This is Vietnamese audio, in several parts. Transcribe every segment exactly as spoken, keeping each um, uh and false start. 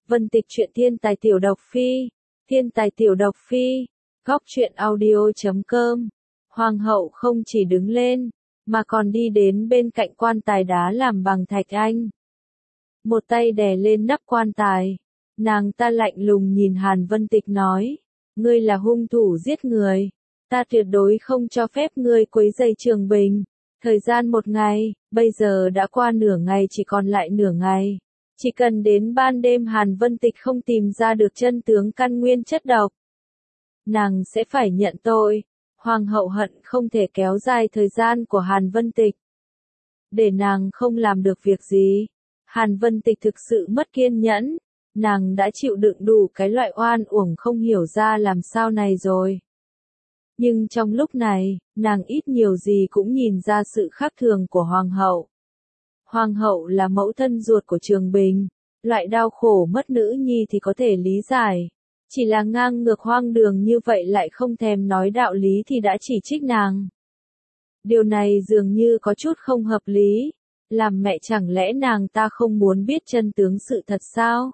Vân Tịch truyện thiên tài tiểu độc phi, thiên tài tiểu độc phi, góc truyện audio chấm com. Hoàng hậu không chỉ đứng lên, mà còn đi đến bên cạnh quan tài đá làm bằng thạch anh. Một tay đè lên nắp quan tài, nàng ta lạnh lùng nhìn Hàn Vân Tịch nói, ngươi là hung thủ giết người, ta tuyệt đối không cho phép ngươi quấy rầy Trường Bình. Thời gian một ngày, bây giờ đã qua nửa ngày, chỉ còn lại nửa ngày. Chỉ cần đến ban đêm Hàn Vân Tịch không tìm ra được chân tướng căn nguyên chất độc, nàng sẽ phải nhận tội. Hoàng hậu hận không thể kéo dài thời gian của Hàn Vân Tịch, để nàng không làm được việc gì. Hàn Vân Tịch thực sự mất kiên nhẫn, nàng đã chịu đựng đủ cái loại oan uổng không hiểu ra làm sao này rồi. Nhưng trong lúc này, nàng ít nhiều gì cũng nhìn ra sự khác thường của Hoàng hậu. Hoàng hậu là mẫu thân ruột của Trường Bình, loại đau khổ mất nữ nhi thì có thể lý giải. Chỉ là ngang ngược hoang đường như vậy lại không thèm nói đạo lý thì đã chỉ trích nàng. Điều này dường như có chút không hợp lý. Làm mẹ chẳng lẽ nàng ta không muốn biết chân tướng sự thật sao?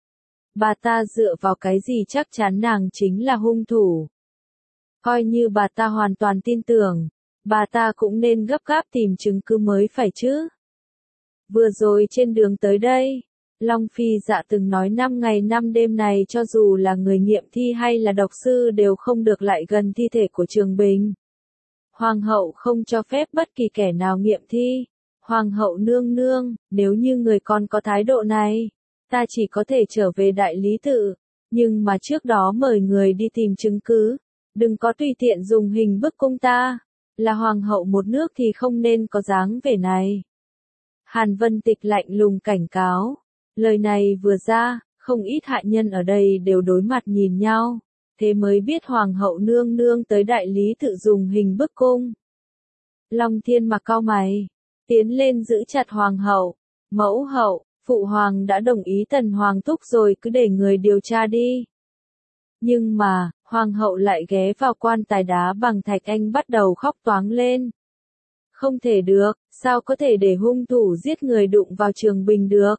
Bà ta dựa vào cái gì chắc chắn nàng chính là hung thủ? Coi như bà ta hoàn toàn tin tưởng, bà ta cũng nên gấp gáp tìm chứng cứ mới phải chứ. Vừa rồi trên đường tới đây, Long Phi Dạ từng nói năm ngày năm đêm này cho dù là người nghiệm thi hay là độc sư đều không được lại gần thi thể của Trường Bình. Hoàng hậu không cho phép bất kỳ kẻ nào nghiệm thi. Hoàng hậu nương nương, nếu như người con có thái độ này, ta chỉ có thể trở về đại lý tự, nhưng mà trước đó mời người đi tìm chứng cứ, đừng có tùy tiện dùng hình bức cung ta, là hoàng hậu một nước thì không nên có dáng vẻ này. Hàn Vân Tịch lạnh lùng cảnh cáo, lời này vừa ra, không ít hạ nhân ở đây đều đối mặt nhìn nhau, thế mới biết hoàng hậu nương nương tới đại lý tự dùng hình bức cung. Long Thiên Mặc cau mày, tiến lên giữ chặt hoàng hậu, mẫu hậu, phụ hoàng đã đồng ý tần hoàng thúc rồi, cứ để người điều tra đi. Nhưng mà, hoàng hậu lại ghé vào quan tài đá bằng thạch anh bắt đầu khóc toáng lên. Không thể được, sao có thể để hung thủ giết người đụng vào Trường Bình được?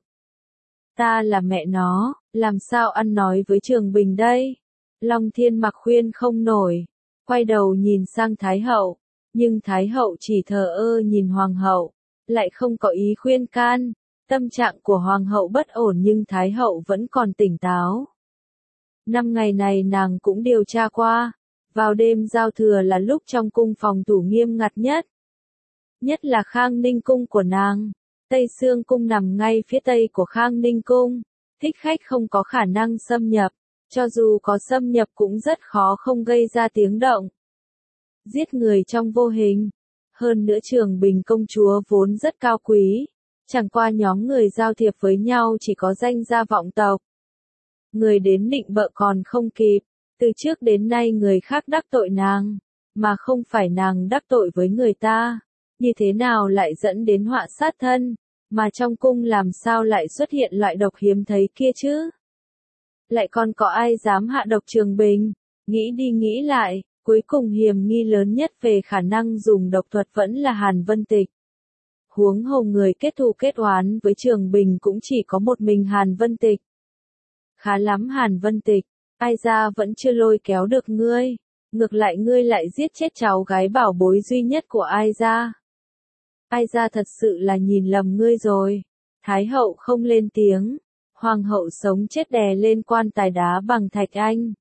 Ta là mẹ nó, làm sao ăn nói với Trường Bình đây? Long Thiên Mặc khuyên không nổi, quay đầu nhìn sang Thái hậu, nhưng Thái hậu chỉ thờ ơ nhìn hoàng hậu, lại không có ý khuyên can. Tâm trạng của hoàng hậu bất ổn nhưng Thái hậu vẫn còn tỉnh táo. Năm ngày này nàng cũng điều tra qua, vào đêm giao thừa là lúc trong cung phòng thủ nghiêm ngặt nhất. Nhất là Khang Ninh cung của nàng, Tây Sương cung nằm ngay phía tây của Khang Ninh cung, thích khách không có khả năng xâm nhập, cho dù có xâm nhập cũng rất khó không gây ra tiếng động. Giết người trong vô hình. Hơn nữa Trường Bình công chúa vốn rất cao quý, chẳng qua nhóm người giao thiệp với nhau chỉ có danh gia vọng tộc. Người đến nịnh bợ còn không kịp, từ trước đến nay người khác đắc tội nàng, mà không phải nàng đắc tội với người ta, như thế nào lại dẫn đến họa sát thân, mà trong cung làm sao lại xuất hiện loại độc hiếm thấy kia chứ? Lại còn có ai dám hạ độc Trường Bình? Nghĩ đi nghĩ lại, cuối cùng hiểm nghi lớn nhất về khả năng dùng độc thuật vẫn là Hàn Vân Tịch. Huống hồ người kết thù kết oán với Trường Bình cũng chỉ có một mình Hàn Vân Tịch. Khá lắm Hàn Vân Tịch, ai ra vẫn chưa lôi kéo được ngươi, ngược lại ngươi lại giết chết cháu gái bảo bối duy nhất của ai ra. Ai ra thật sự là nhìn lầm ngươi rồi. Thái hậu không lên tiếng, hoàng hậu sống chết đè lên quan tài đá bằng thạch anh.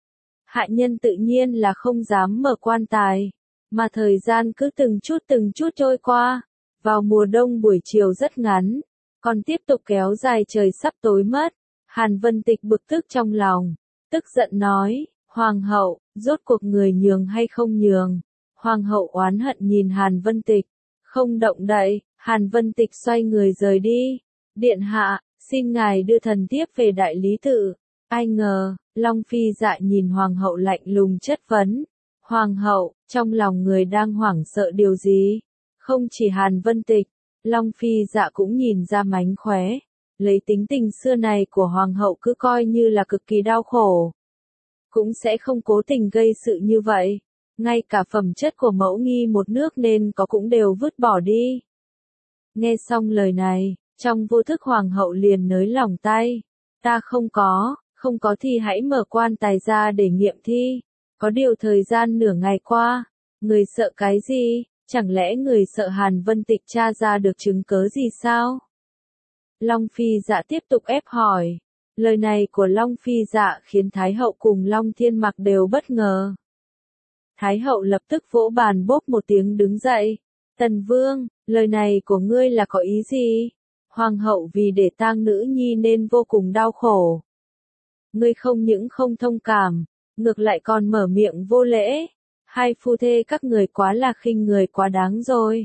Hạ nhân tự nhiên là không dám mở quan tài, mà thời gian cứ từng chút từng chút trôi qua. Vào mùa đông buổi chiều rất ngắn, còn tiếp tục kéo dài trời sắp tối mất. Hàn Vân Tịch bực tức trong lòng, tức giận nói, Hoàng hậu, rốt cuộc người nhường hay không nhường? Hoàng hậu oán hận nhìn Hàn Vân Tịch, không động đậy. Hàn Vân Tịch xoay người rời đi. Điện hạ, xin ngài đưa thần tiếp về đại lý tự. Ai ngờ, Long Phi Dạ nhìn hoàng hậu lạnh lùng chất vấn. Hoàng hậu, trong lòng người đang hoảng sợ điều gì? Không chỉ Hàn Vân Tịch, Long Phi Dạ cũng nhìn ra mánh khóe. Lấy tính tình xưa này của hoàng hậu cứ coi như là cực kỳ đau khổ, cũng sẽ không cố tình gây sự như vậy. Ngay cả phẩm chất của mẫu nghi một nước nên có cũng đều vứt bỏ đi. Nghe xong lời này, trong vô thức hoàng hậu liền nới lỏng tay. Ta không có, không có thì hãy mở quan tài ra để nghiệm thi. Có điều thời gian nửa ngày qua, người sợ cái gì? Chẳng lẽ người sợ Hàn Vân Tịch tra ra được chứng cớ gì sao? Long Phi Dạ tiếp tục ép hỏi. Lời này của Long Phi Dạ khiến Thái Hậu cùng Long Thiên Mặc đều bất ngờ. Thái Hậu lập tức vỗ bàn bốp một tiếng đứng dậy. Tần Vương, lời này của ngươi là có ý gì? Hoàng hậu vì để tang nữ nhi nên vô cùng đau khổ. Ngươi không những không thông cảm, ngược lại còn mở miệng vô lễ. Hai phu thê các người quá là khinh người quá đáng rồi.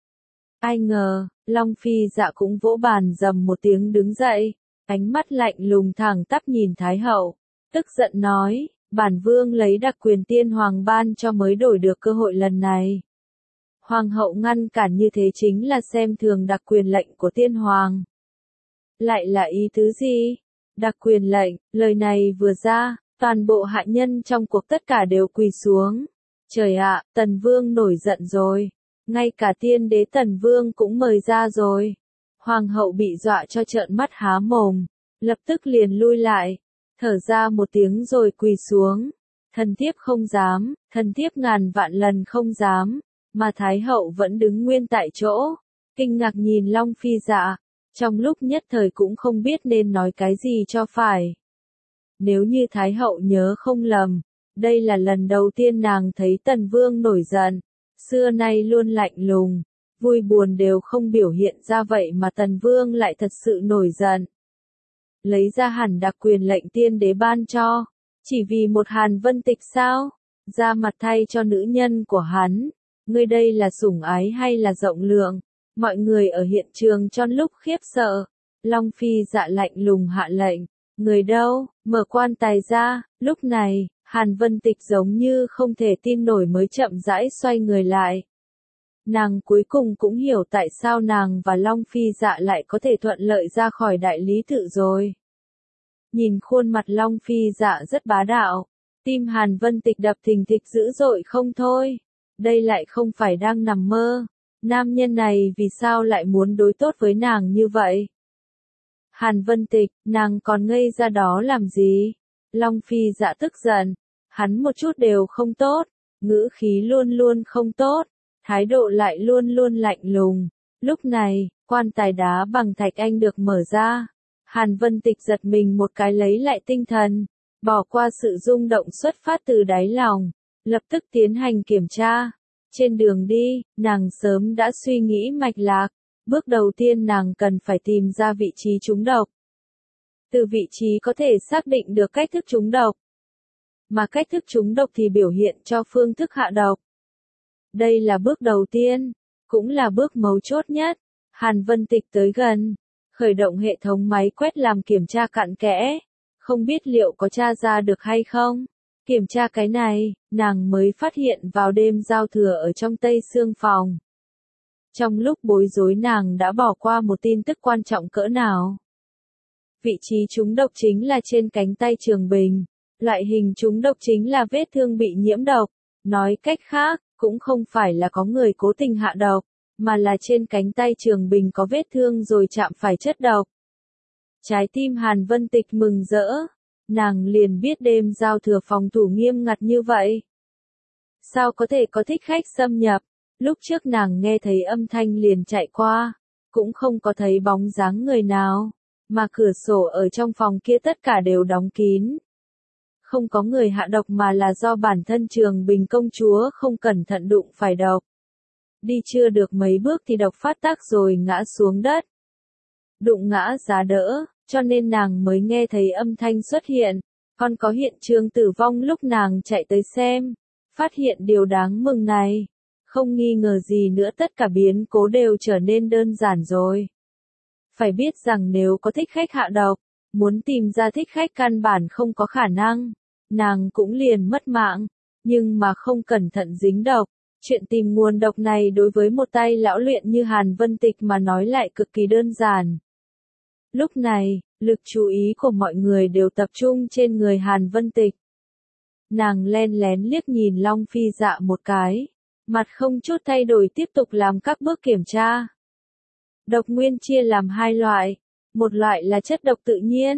Ai ngờ, Long Phi Dạ cũng vỗ bàn dầm một tiếng đứng dậy, ánh mắt lạnh lùng thẳng tắp nhìn Thái Hậu, tức giận nói, bản vương lấy đặc quyền tiên hoàng ban cho mới đổi được cơ hội lần này. Hoàng hậu ngăn cản như thế chính là xem thường đặc quyền lệnh của tiên hoàng. Lại là ý tứ gì? Đặc quyền lệnh, lời này vừa ra, toàn bộ hạ nhân trong cuộc tất cả đều quỳ xuống. Trời ạ, Tần Vương nổi giận rồi. Ngay cả tiên đế Tần Vương cũng mời ra rồi. Hoàng hậu bị dọa cho trợn mắt há mồm, lập tức liền lui lại, thở ra một tiếng rồi quỳ xuống. Thần thiếp không dám, thần thiếp ngàn vạn lần không dám, mà Thái hậu vẫn đứng nguyên tại chỗ, kinh ngạc nhìn Long Phi Dạ, trong lúc nhất thời cũng không biết nên nói cái gì cho phải. Nếu như Thái hậu nhớ không lầm, đây là lần đầu tiên nàng thấy Tần Vương nổi giận, xưa nay luôn lạnh lùng, vui buồn đều không biểu hiện ra vậy mà Tần Vương lại thật sự nổi giận. Lấy ra hẳn đặc quyền lệnh tiên đế ban cho, chỉ vì một Hàn Vân Tịch sao? Ra mặt thay cho nữ nhân của hắn, ngươi đây là sủng ái hay là rộng lượng? Mọi người ở hiện trường trong lúc khiếp sợ, Long Phi Dạ lạnh lùng hạ lệnh, người đâu, mở quan tài ra. Lúc này, Hàn Vân Tịch giống như không thể tin nổi mới chậm rãi xoay người lại. Nàng cuối cùng cũng hiểu tại sao nàng và Long Phi Dạ lại có thể thuận lợi ra khỏi đại lý tự rồi. Nhìn khuôn mặt Long Phi Dạ rất bá đạo, tim Hàn Vân Tịch đập thình thịch dữ dội không thôi. Đây lại không phải đang nằm mơ. Nam nhân này vì sao lại muốn đối tốt với nàng như vậy? Hàn Vân Tịch, nàng còn ngây ra đó làm gì? Long Phi Dạ tức giận, hắn một chút đều không tốt, ngữ khí luôn luôn không tốt, thái độ lại luôn luôn lạnh lùng. Lúc này, quan tài đá bằng thạch anh được mở ra. Hàn Vân Tịch giật mình một cái lấy lại tinh thần, bỏ qua sự rung động xuất phát từ đáy lòng, lập tức tiến hành kiểm tra. Trên đường đi, nàng sớm đã suy nghĩ mạch lạc, bước đầu tiên nàng cần phải tìm ra vị trí trúng độc. Từ vị trí có thể xác định được cách thức trúng độc, mà cách thức trúng độc thì biểu hiện cho phương thức hạ độc. Đây là bước đầu tiên, cũng là bước mấu chốt nhất. Hàn Vân Tịch tới gần, khởi động hệ thống máy quét làm kiểm tra cặn kẽ, không biết liệu có tra ra được hay không. Kiểm tra cái này, nàng mới phát hiện vào đêm giao thừa ở trong Tây Sương phòng. Trong lúc bối rối nàng đã bỏ qua một tin tức quan trọng cỡ nào. Vị trí trúng độc chính là trên cánh tay Trường Bình. Loại hình trúng độc chính là vết thương bị nhiễm độc. Nói cách khác, cũng không phải là có người cố tình hạ độc, mà là trên cánh tay Trường Bình có vết thương rồi chạm phải chất độc. Trái tim Hàn Vân Tịch mừng rỡ. Nàng liền biết đêm giao thừa phòng thủ nghiêm ngặt như vậy. Sao có thể có thích khách xâm nhập? Lúc trước nàng nghe thấy âm thanh liền chạy qua, cũng không có thấy bóng dáng người nào, mà cửa sổ ở trong phòng kia tất cả đều đóng kín. Không có người hạ độc mà là do bản thân Trường Bình công chúa không cẩn thận đụng phải độc. Đi chưa được mấy bước thì độc phát tác rồi ngã xuống đất. Đụng ngã giá đỡ, cho nên nàng mới nghe thấy âm thanh xuất hiện, còn có hiện trường tử vong lúc nàng chạy tới xem, phát hiện điều đáng mừng này. Không nghi ngờ gì nữa tất cả biến cố đều trở nên đơn giản rồi. Phải biết rằng nếu có thích khách hạ độc, muốn tìm ra thích khách căn bản không có khả năng, nàng cũng liền mất mạng, nhưng mà không cẩn thận dính độc. Chuyện tìm nguồn độc này đối với một tay lão luyện như Hàn Vân Tịch mà nói lại cực kỳ đơn giản. Lúc này, lực chú ý của mọi người đều tập trung trên người Hàn Vân Tịch. Nàng len lén liếc nhìn Long Phi Dạ một cái, mặt không chút thay đổi tiếp tục làm các bước kiểm tra. Độc nguyên chia làm hai loại, một loại là chất độc tự nhiên,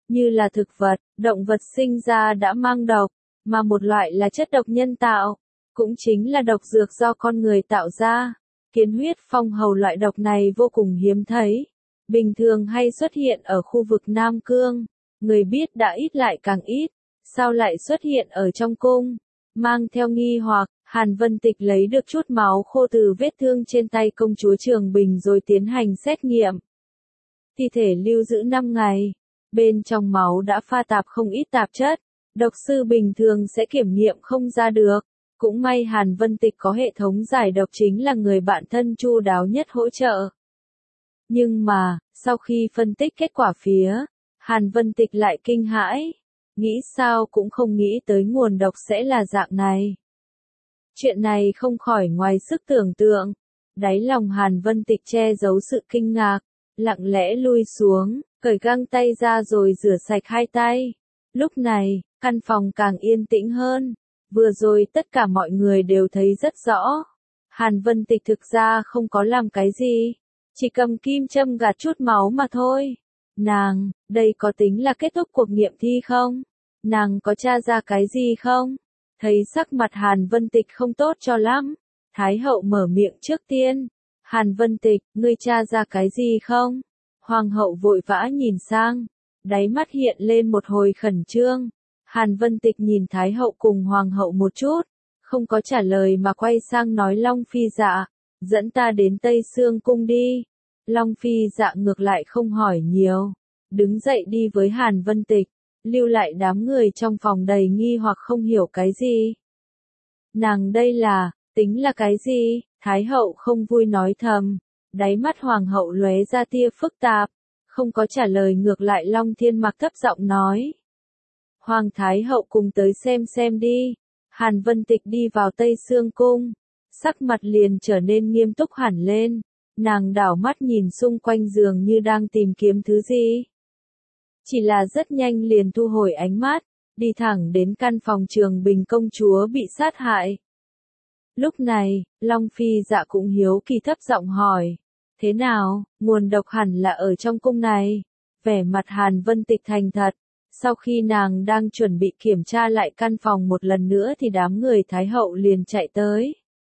như là thực vật, động vật sinh ra đã mang độc, mà một loại là chất độc nhân tạo, cũng chính là độc dược do con người tạo ra. Kiến huyết phong hầu loại độc này vô cùng hiếm thấy, bình thường hay xuất hiện ở khu vực Nam Cương, người biết đã ít lại càng ít, sao lại xuất hiện ở trong cung? Mang theo nghi hoặc, Hàn Vân Tịch lấy được chút máu khô từ vết thương trên tay công chúa Trường Bình rồi tiến hành xét nghiệm. Thi thể lưu giữ năm ngày, bên trong máu đã pha tạp không ít tạp chất, độc sư bình thường sẽ kiểm nghiệm không ra được. Cũng may Hàn Vân Tịch có hệ thống giải độc chính là người bạn thân chu đáo nhất hỗ trợ. Nhưng mà, sau khi phân tích kết quả phía, Hàn Vân Tịch lại kinh hãi, nghĩ sao cũng không nghĩ tới nguồn độc sẽ là dạng này. Chuyện này không khỏi ngoài sức tưởng tượng, đáy lòng Hàn Vân Tịch che giấu sự kinh ngạc, lặng lẽ lui xuống, cởi găng tay ra rồi rửa sạch hai tay. Lúc này, căn phòng càng yên tĩnh hơn. Vừa rồi tất cả mọi người đều thấy rất rõ. Hàn Vân Tịch thực ra không có làm cái gì, chỉ cầm kim châm gạt chút máu mà thôi. Nàng, đây có tính là kết thúc cuộc nghiệm thi không? Nàng có tra ra cái gì không? Thấy sắc mặt Hàn Vân Tịch không tốt cho lắm, Thái hậu mở miệng trước tiên. Hàn Vân Tịch, ngươi tra ra cái gì không? Hoàng hậu vội vã nhìn sang, đáy mắt hiện lên một hồi khẩn trương. Hàn Vân Tịch nhìn Thái hậu cùng Hoàng hậu một chút, không có trả lời mà quay sang nói Long Phi Dạ, dẫn ta đến Tây Sương Cung đi. Long Phi Dạ ngược lại không hỏi nhiều, đứng dậy đi với Hàn Vân Tịch, lưu lại đám người trong phòng đầy nghi hoặc không hiểu cái gì. Nàng đây là, tính là cái gì? Thái hậu không vui nói thầm, đáy mắt Hoàng hậu lóe ra tia phức tạp, không có trả lời ngược lại Long Thiên Mặc thấp giọng nói. Hoàng Thái hậu cùng tới xem xem đi. Hàn Vân Tịch đi vào Tây Sương Cung, sắc mặt liền trở nên nghiêm túc hẳn lên, nàng đảo mắt nhìn xung quanh giường như đang tìm kiếm thứ gì. Chỉ là rất nhanh liền thu hồi ánh mắt, đi thẳng đến căn phòng Trường Bình công chúa bị sát hại. Lúc này, Long Phi Dạ cũng hiếu kỳ thấp giọng hỏi, thế nào, nguồn độc hẳn là ở trong cung này. Vẻ mặt Hàn Vân Tịch thành thật. Sau khi nàng đang chuẩn bị kiểm tra lại căn phòng một lần nữa thì đám người Thái hậu liền chạy tới.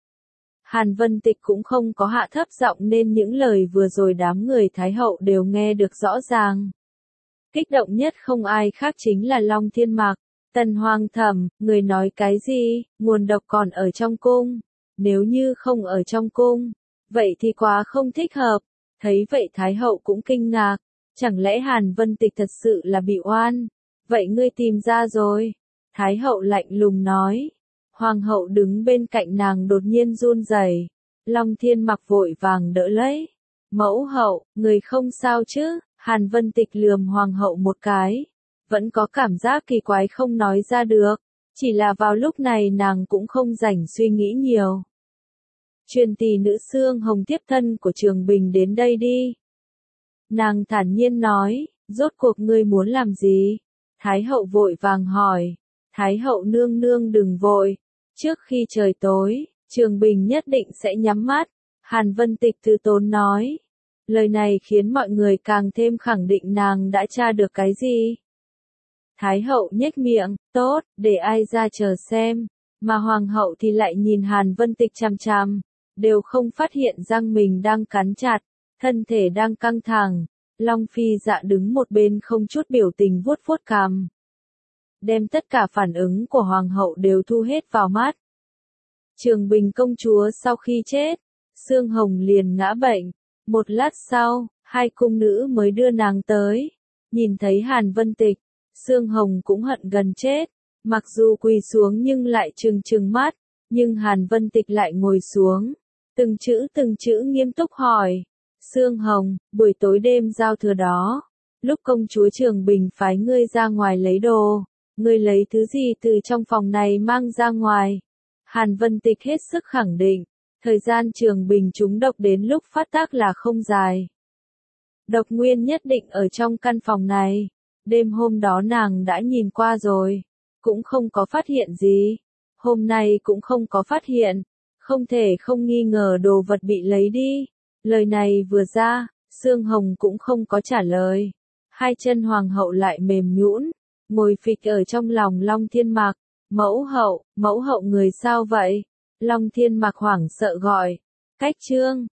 Hàn Vân Tịch cũng không có hạ thấp giọng nên những lời vừa rồi đám người Thái hậu đều nghe được rõ ràng. Kích động nhất không ai khác chính là Long Thiên Mặc. Tần Hoàng thẩm, người nói cái gì, nguồn độc còn ở trong cung. Nếu như không ở trong cung, vậy thì quá không thích hợp. Thấy vậy Thái hậu cũng kinh ngạc. Chẳng lẽ Hàn Vân Tịch thật sự là bị oan? Vậy ngươi tìm ra rồi. Thái hậu lạnh lùng nói. Hoàng hậu đứng bên cạnh nàng đột nhiên run rẩy. Long Thiên Mặc vội vàng đỡ lấy. Mẫu hậu, người không sao chứ? Hàn Vân Tịch lườm Hoàng hậu một cái. Vẫn có cảm giác kỳ quái không nói ra được. Chỉ là vào lúc này nàng cũng không rảnh suy nghĩ nhiều. Truyền tỷ nữ Xương Hồng tiếp thân của Trường Bình đến đây đi. Nàng thản nhiên nói, rốt cuộc ngươi muốn làm gì? Thái hậu vội vàng hỏi. Thái hậu nương nương đừng vội. Trước khi trời tối, Trường Bình nhất định sẽ nhắm mắt. Hàn Vân Tịch từ tốn nói. Lời này khiến mọi người càng thêm khẳng định nàng đã tra được cái gì. Thái hậu nhếch miệng, tốt, để ai ra chờ xem. Mà Hoàng hậu thì lại nhìn Hàn Vân Tịch chằm chằm, đều không phát hiện răng mình đang cắn chặt. Thân thể đang căng thẳng, Long Phi Dạ đứng một bên không chút biểu tình vuốt vuốt cằm. Đem tất cả phản ứng của Hoàng hậu đều thu hết vào mắt. Trường Bình công chúa sau khi chết, Xương Hồng liền ngã bệnh. Một lát sau, hai cung nữ mới đưa nàng tới. Nhìn thấy Hàn Vân Tịch, Xương Hồng cũng hận gần chết. Mặc dù quỳ xuống nhưng lại trừng trừng mắt, nhưng Hàn Vân Tịch lại ngồi xuống. Từng chữ từng chữ nghiêm túc hỏi. Xương Hồng, buổi tối đêm giao thừa đó, lúc công chúa Trường Bình phái ngươi ra ngoài lấy đồ, ngươi lấy thứ gì từ trong phòng này mang ra ngoài? Hàn Vân Tịch hết sức khẳng định, thời gian Trường Bình trúng độc đến lúc phát tác là không dài. Độc nguyên nhất định ở trong căn phòng này, đêm hôm đó nàng đã nhìn qua rồi, cũng không có phát hiện gì, hôm nay cũng không có phát hiện, không thể không nghi ngờ đồ vật bị lấy đi. Lời này vừa ra, Xương Hồng cũng không có trả lời. hai chân hoàng hậu lại mềm nhũn, ngồi phịch ở trong lòng Long Thiên Mạc. Mẫu hậu, mẫu hậu người sao vậy? Long Thiên Mạc hoảng sợ gọi. Cách Trương,